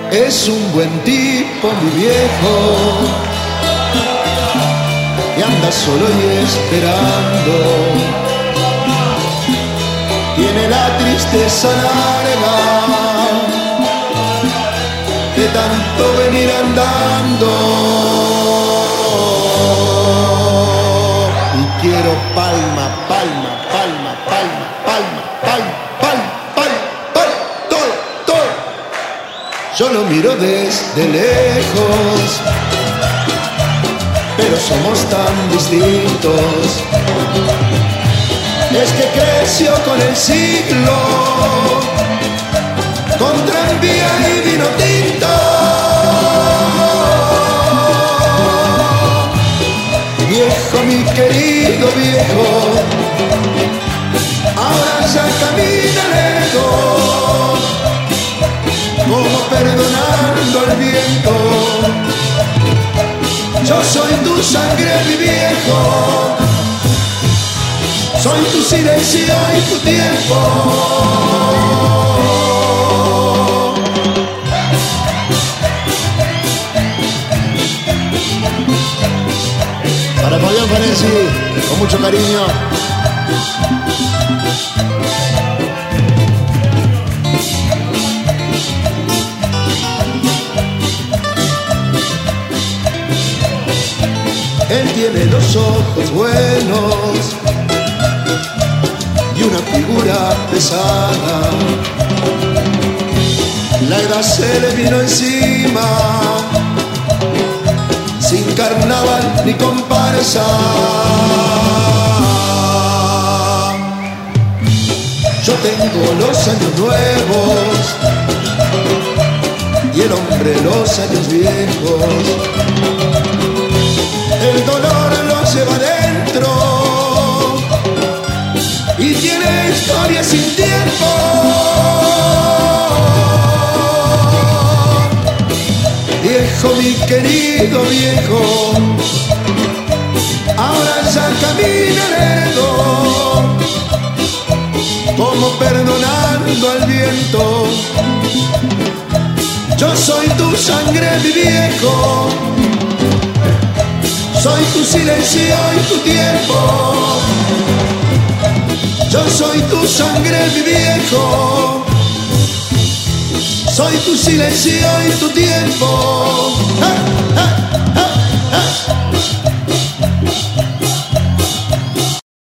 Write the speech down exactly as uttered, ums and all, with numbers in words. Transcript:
Es un buen tipo, mi viejo, que anda solo y esperando. Tiene la tristeza larga de tanto venir andando. Y quiero palma, palma, palma, palma, palma, palma, palma, palma, palma, todo, todo. Yo lo miro desde lejos, pero somos tan distintos. Es que creció con el siglo, con tranvía y vino tinto. Viejo, mi querido viejo, ahora ya camina lejos, como perdonando el viento. Yo soy tu sangre, mi viejo, soy tu silencio y tu tiempo. Para Fabián Fanesi, con mucho cariño. Él tiene los ojos buenos y una figura pesada. La edad se le vino encima, sin carnaval ni comparsa. Yo tengo los años nuevos y el hombre los años viejos. El dolor lo lleva dentro y tiene historia sin tiempo. Viejo, mi querido viejo, ahora ya camina lento, como perdonando al viento. Yo soy tu sangre, mi viejo, soy tu silencio y tu tiempo. Yo soy tu sangre, mi viejo, soy tu silencio y tu tiempo. ¡Ah, ah!